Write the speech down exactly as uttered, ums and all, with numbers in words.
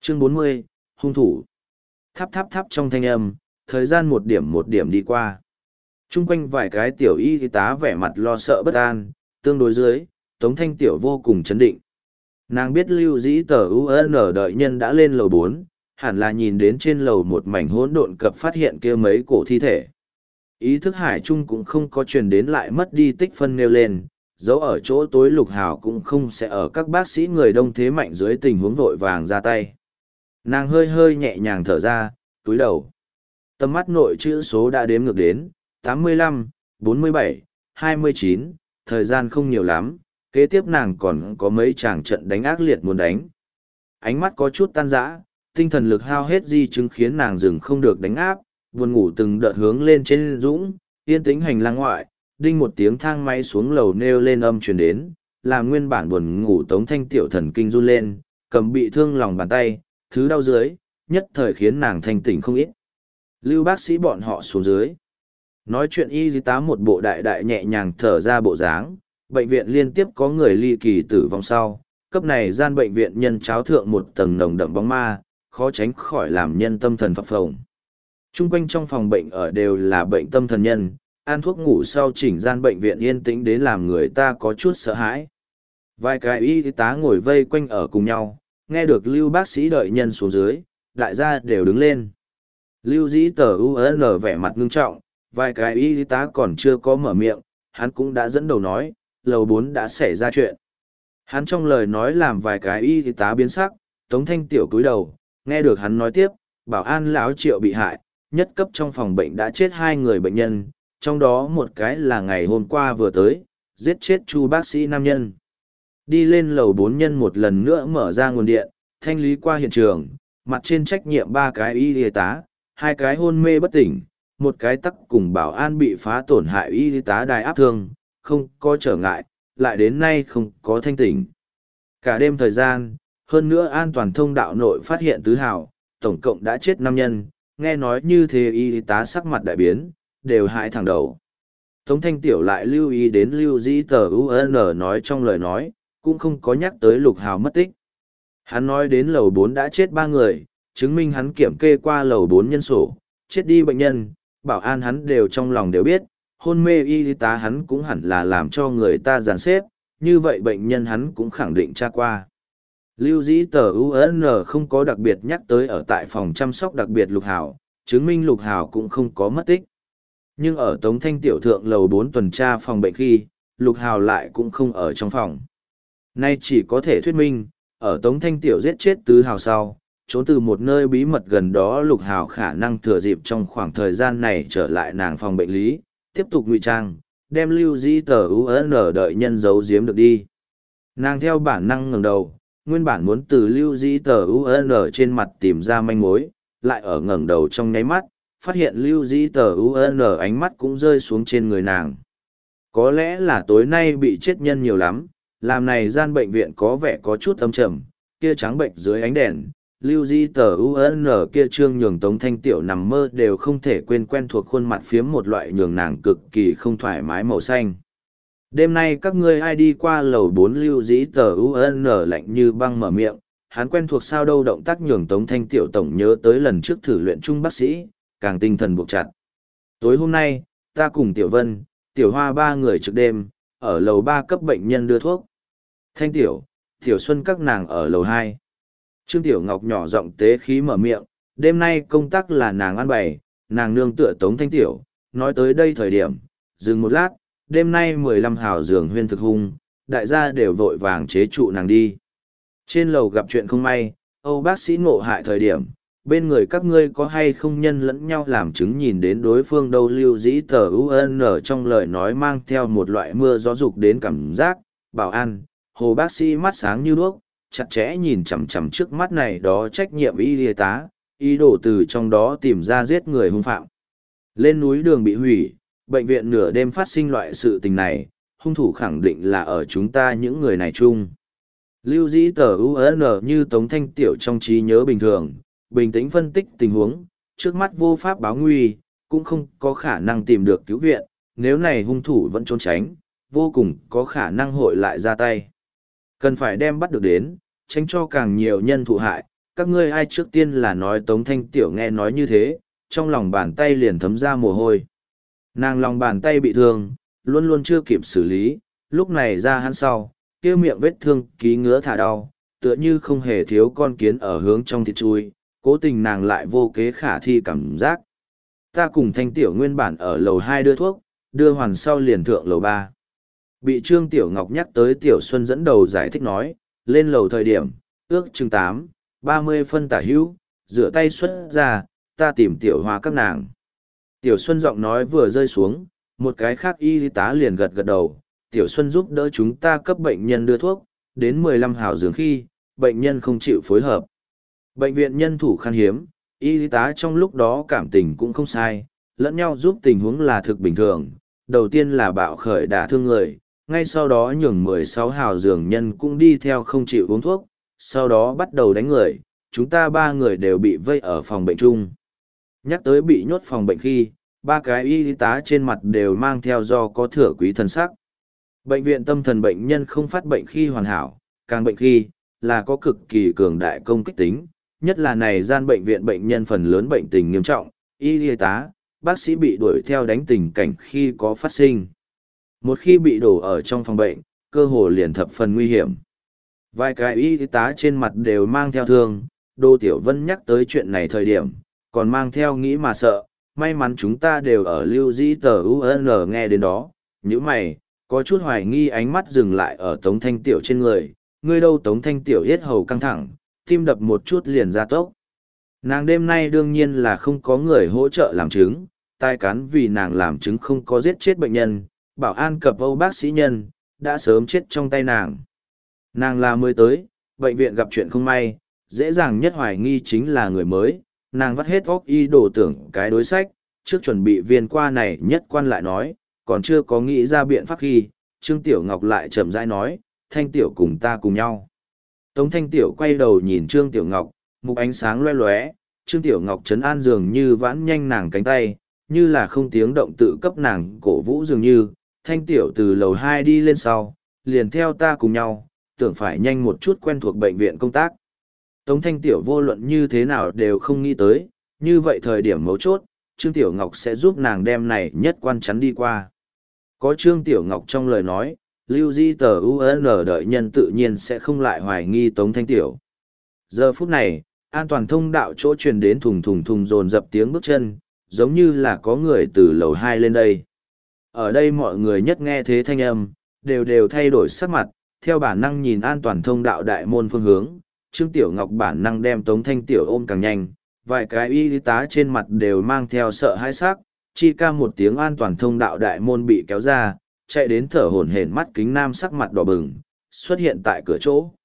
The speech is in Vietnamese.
Chương bốn mươi, hung thủ. Tháp tháp tháp trong thanh âm, thời gian một điểm một điểm đi qua. Trung quanh vài cái tiểu y tá vẻ mặt lo sợ bất an, tương đối dưới, Tống Thanh Tiểu vô cùng chấn định. Nàng biết Lưu Dĩ Tờ u en đợi nhân đã lên lầu bốn, hẳn là nhìn đến trên lầu một mảnh hỗn độn cập phát hiện kia mấy cổ thi thể. Ý thức hải trung cũng không có truyền đến lại mất đi tích phân nêu lên, dấu ở chỗ tối Lục Hào cũng không sẽ ở các bác sĩ người đông thế mạnh dưới tình huống vội vàng ra tay. Nàng hơi hơi nhẹ nhàng thở ra, túi đầu. Tầm mắt nội chữ số đã đếm ngược đến, tám mươi lăm, bốn mươi bảy, hai mươi chín, thời gian không nhiều lắm, kế tiếp nàng còn có mấy chàng trận đánh ác liệt muốn đánh. Ánh mắt có chút tan rã, tinh thần lực hao hết di chứng khiến nàng dừng không được đánh áp, buồn ngủ từng đợt hướng lên trên dũng, yên tĩnh hành lang ngoại, đinh một tiếng thang máy xuống lầu nêu lên âm truyền đến, làm nguyên bản buồn ngủ Tống Thanh Tiểu thần kinh run lên, cầm bị thương lòng bàn tay, thứ đau dưới, nhất thời khiến nàng thanh tỉnh không ít. Lưu bác sĩ bọn họ xuống dưới. Nói chuyện y tá một bộ đại đại nhẹ nhàng thở ra bộ dáng, bệnh viện liên tiếp có người ly kỳ tử vong sau, cấp này gian bệnh viện nhân cháo thượng một tầng nồng đậm bóng ma, khó tránh khỏi làm nhân tâm thần phập phồng. Trung quanh trong phòng bệnh ở đều là bệnh tâm thần nhân, ăn thuốc ngủ sau chỉnh gian bệnh viện yên tĩnh đến làm người ta có chút sợ hãi. Vài cái y tá ngồi vây quanh ở cùng nhau, nghe được Lưu bác sĩ đợi nhân xuống dưới, đại gia đều đứng lên. Lưu Dĩ Tờ u en vẻ mặt ngưng trọng, vài cái y tá còn chưa có mở miệng, hắn cũng đã dẫn đầu nói, lầu bốn đã xảy ra chuyện. Hắn trong lời nói làm vài cái y tá biến sắc, Tống Thanh Tiểu cúi đầu, nghe được hắn nói tiếp, bảo an lão Triệu bị hại, nhất cấp trong phòng bệnh đã chết hai người bệnh nhân, trong đó một cái là ngày hôm qua vừa tới, giết chết Chu bác sĩ nam nhân. Đi lên lầu bốn nhân một lần nữa mở ra nguồn điện, thanh lý qua hiện trường, mặt trên trách nhiệm ba cái y tá, hai cái hôn mê bất tỉnh, một cái tắc cùng bảo an bị phá tổn hại y tá đài áp thương, không có trở ngại, lại đến nay không có thanh tỉnh. Cả đêm thời gian, hơn nữa an toàn thông đạo nội phát hiện tứ hào, tổng cộng đã chết năm nhân, nghe nói như thế y tá sắc mặt đại biến, đều hại thẳng đầu. Tống Thanh Tiểu lại lưu ý đến Lưu Dĩ Tờ u en nói trong lời nói, cũng không có nhắc tới Lục Hào mất tích. Hắn nói đến lầu bốn đã chết ba người, chứng minh hắn kiểm kê qua lầu bốn nhân sổ, chết đi bệnh nhân, bảo an hắn đều trong lòng đều biết, hôn mê y tá hắn cũng hẳn là làm cho người ta dàn xếp, như vậy bệnh nhân hắn cũng khẳng định tra qua. Lưu Dĩ Tờ u en không có đặc biệt nhắc tới ở tại phòng chăm sóc đặc biệt Lục Hào, chứng minh Lục Hào cũng không có mất tích. Nhưng ở Tống Thanh Tiểu thượng lầu bốn tuần tra phòng bệnh khi, Lục Hào lại cũng không ở trong phòng. Nay chỉ có thể thuyết minh, ở Tống Thanh Tiểu giết chết tứ hào sau, trốn từ một nơi bí mật gần đó Lục Hào khả năng thừa dịp trong khoảng thời gian này trở lại nàng phòng bệnh lý, tiếp tục ngụy trang, đem Lưu Dĩ Tờ u en đợi nhân giấu giếm được đi. Nàng theo bản năng ngẩng đầu, nguyên bản muốn từ Lưu Dĩ Tờ u en trên mặt tìm ra manh mối, lại ở ngẩng đầu trong nháy mắt, phát hiện Lưu Dĩ Tờ u en ánh mắt cũng rơi xuống trên người nàng. Có lẽ là tối nay bị chết nhân nhiều lắm, làm này gian bệnh viện có vẻ có chút âm trầm, kia trắng bệnh dưới ánh đèn, Lưu Dĩ Tờ u en kia trương nhường Tống Thanh Tiểu nằm mơ đều không thể quên quen thuộc khuôn mặt phiếm một loại nhường nàng cực kỳ không thoải mái màu xanh. Đêm nay các ngươi ai đi qua lầu bốn Lưu Dĩ Tờ u en lạnh như băng mở miệng, hắn quen thuộc sao đâu động tác nhường Tống Thanh Tiểu tổng nhớ tới lần trước thử luyện chung bác sĩ, càng tinh thần buộc chặt. Tối hôm nay, ta cùng Tiểu Vân, Tiểu Hoa ba người trực đêm, ở lầu ba cấp bệnh nhân đưa thuốc. Thanh Tiểu, Tiểu Xuân các nàng ở lầu hai. Trương Tiểu Ngọc nhỏ giọng tế khí mở miệng, đêm nay công tác là nàng ăn bày, nàng nương tựa Tống Thanh Tiểu, nói tới đây thời điểm, dừng một lát, đêm nay mười lăm hào giường huyên thực hung, đại gia đều vội vàng chế trụ nàng đi. Trên lầu gặp chuyện không may, Âu bác sĩ ngộ hại thời điểm, bên người các ngươi có hay không nhân lẫn nhau làm chứng nhìn đến đối phương đâu. Lưu Dĩ Tờ u en trong lời nói mang theo một loại mưa gió dục đến cảm giác, bảo an, Hồ bác sĩ mắt sáng như đuốc, chặt chẽ nhìn chằm chằm trước mắt này đó trách nhiệm y tá, ý đồ từ trong đó tìm ra giết người hung phạm. Lên núi đường bị hủy, bệnh viện nửa đêm phát sinh loại sự tình này, hung thủ khẳng định là ở chúng ta những người này chung. Lưu Dĩ Tờ u en như Tống Thanh Tiểu trong trí nhớ bình thường, bình tĩnh phân tích tình huống, trước mắt vô pháp báo nguy, cũng không có khả năng tìm được cứu viện, nếu này hung thủ vẫn trốn tránh, vô cùng có khả năng hội lại ra tay. Cần phải đem bắt được đến, tránh cho càng nhiều nhân thụ hại, các ngươi ai trước tiên là nói Tống Thanh Tiểu nghe nói như thế, trong lòng bàn tay liền thấm ra mồ hôi. Nàng lòng bàn tay bị thương, luôn luôn chưa kịp xử lý, lúc này ra hắn sau, kia miệng vết thương ký ngứa thả đau, tựa như không hề thiếu con kiến ở hướng trong thịt chui, cố tình nàng lại vô kế khả thi cảm giác. Ta cùng Thanh Tiểu nguyên bản ở lầu hai đưa thuốc, đưa hoàn sau liền thượng lầu ba. Bị Trương Tiểu Ngọc nhắc tới Tiểu Xuân dẫn đầu giải thích nói, lên lầu thời điểm, ước chừng tám, ba mươi phân tả hữu, rửa tay xuất ra, ta tìm Tiểu Hoa các nàng. Tiểu Xuân giọng nói vừa rơi xuống, một cái khác y tá liền gật gật đầu, Tiểu Xuân giúp đỡ chúng ta cấp bệnh nhân đưa thuốc, đến mười lăm hào giường khi, bệnh nhân không chịu phối hợp. Bệnh viện nhân thủ khan hiếm, y tá trong lúc đó cảm tình cũng không sai, lẫn nhau giúp tình huống là thực bình thường. Đầu tiên là bạo khởi đả thương người, ngay sau đó nhường mười sáu hào giường nhân cũng đi theo không chịu uống thuốc, sau đó bắt đầu đánh người, chúng ta ba người đều bị vây ở phòng bệnh chung. Nhắc tới bị nhốt phòng bệnh khi, ba cái y tá trên mặt đều mang theo do có thừa quý thân sắc. Bệnh viện tâm thần bệnh nhân không phát bệnh khi hoàn hảo, càng bệnh khi, là có cực kỳ cường đại công kích tính, nhất là này gian bệnh viện bệnh nhân phần lớn bệnh tình nghiêm trọng, y tá, bác sĩ bị đuổi theo đánh tình cảnh khi có phát sinh. Một khi bị đổ ở trong phòng bệnh, cơ hồ liền thập phần nguy hiểm. Vài cái y tá trên mặt đều mang theo thương, Đô Tiểu Vân nhắc tới chuyện này thời điểm, còn mang theo nghĩ mà sợ, may mắn chúng ta đều ở lưu dĩ tờ u en nghe đến đó, như mày, có chút hoài nghi ánh mắt dừng lại ở Tống Thanh Tiểu trên người, ngươi đâu Tống Thanh Tiểu yết hầu căng thẳng, tim đập một chút liền ra tốc. Nàng đêm nay đương nhiên là không có người hỗ trợ làm chứng, tai cán vì nàng làm chứng không có giết chết bệnh nhân, bảo an cập âu bác sĩ nhân, đã sớm chết trong tay nàng. Nàng là mới tới, bệnh viện gặp chuyện không may, dễ dàng nhất hoài nghi chính là người mới, nàng vắt hết óc y đổ tưởng cái đối sách, trước chuẩn bị viên qua này nhất quan lại nói, còn chưa có nghĩ ra biện pháp khi, Trương Tiểu Ngọc lại chậm rãi nói, Thanh Tiểu cùng ta cùng nhau. Tống Thanh Tiểu quay đầu nhìn Trương Tiểu Ngọc, mục ánh sáng loe loé, Trương Tiểu Ngọc trấn an dường như vãn nhanh nàng cánh tay, như là không tiếng động tự cấp nàng cổ vũ dường như, Thanh Tiểu từ lầu hai đi lên sau, liền theo ta cùng nhau, tưởng phải nhanh một chút quen thuộc bệnh viện công tác. Tống Thanh Tiểu vô luận như thế nào đều không nghĩ tới, như vậy thời điểm mấu chốt, Trương Tiểu Ngọc sẽ giúp nàng đem này nhất quan chắn đi qua. Có Trương Tiểu Ngọc trong lời nói, lưu di tờ u en đợi nhân tự nhiên sẽ không lại hoài nghi Tống Thanh Tiểu. Giờ phút này, an toàn thông đạo chỗ truyền đến thùng thùng thùng dồn dập tiếng bước chân, giống như là có người từ lầu hai lên đây. Ở đây mọi người nhất nghe thế thanh âm, đều đều thay đổi sắc mặt, theo bản năng nhìn an toàn thông đạo đại môn phương hướng, Trương Tiểu Ngọc bản năng đem Tống Thanh Tiểu ôm càng nhanh, vài cái y tá trên mặt đều mang theo sợ hãi sắc, chi ca một tiếng an toàn thông đạo đại môn bị kéo ra, chạy đến thở hổn hển mắt kính nam sắc mặt đỏ bừng, xuất hiện tại cửa chỗ.